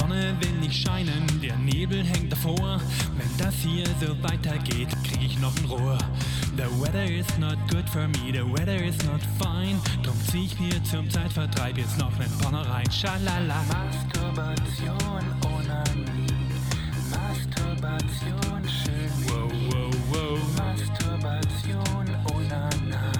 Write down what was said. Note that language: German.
Sonne will nicht scheinen, der Nebel hängt davor. Wenn das hier so weitergeht, krieg ich noch ein Rohr. The weather is not good for me, the weather is not fine. Drum zieh ich mir zum Zeitvertreib jetzt noch nen Porno rein. Schalala. Masturbation, Onanie. Masturbation, schön. Wow, wow, wow. Masturbation, Onana.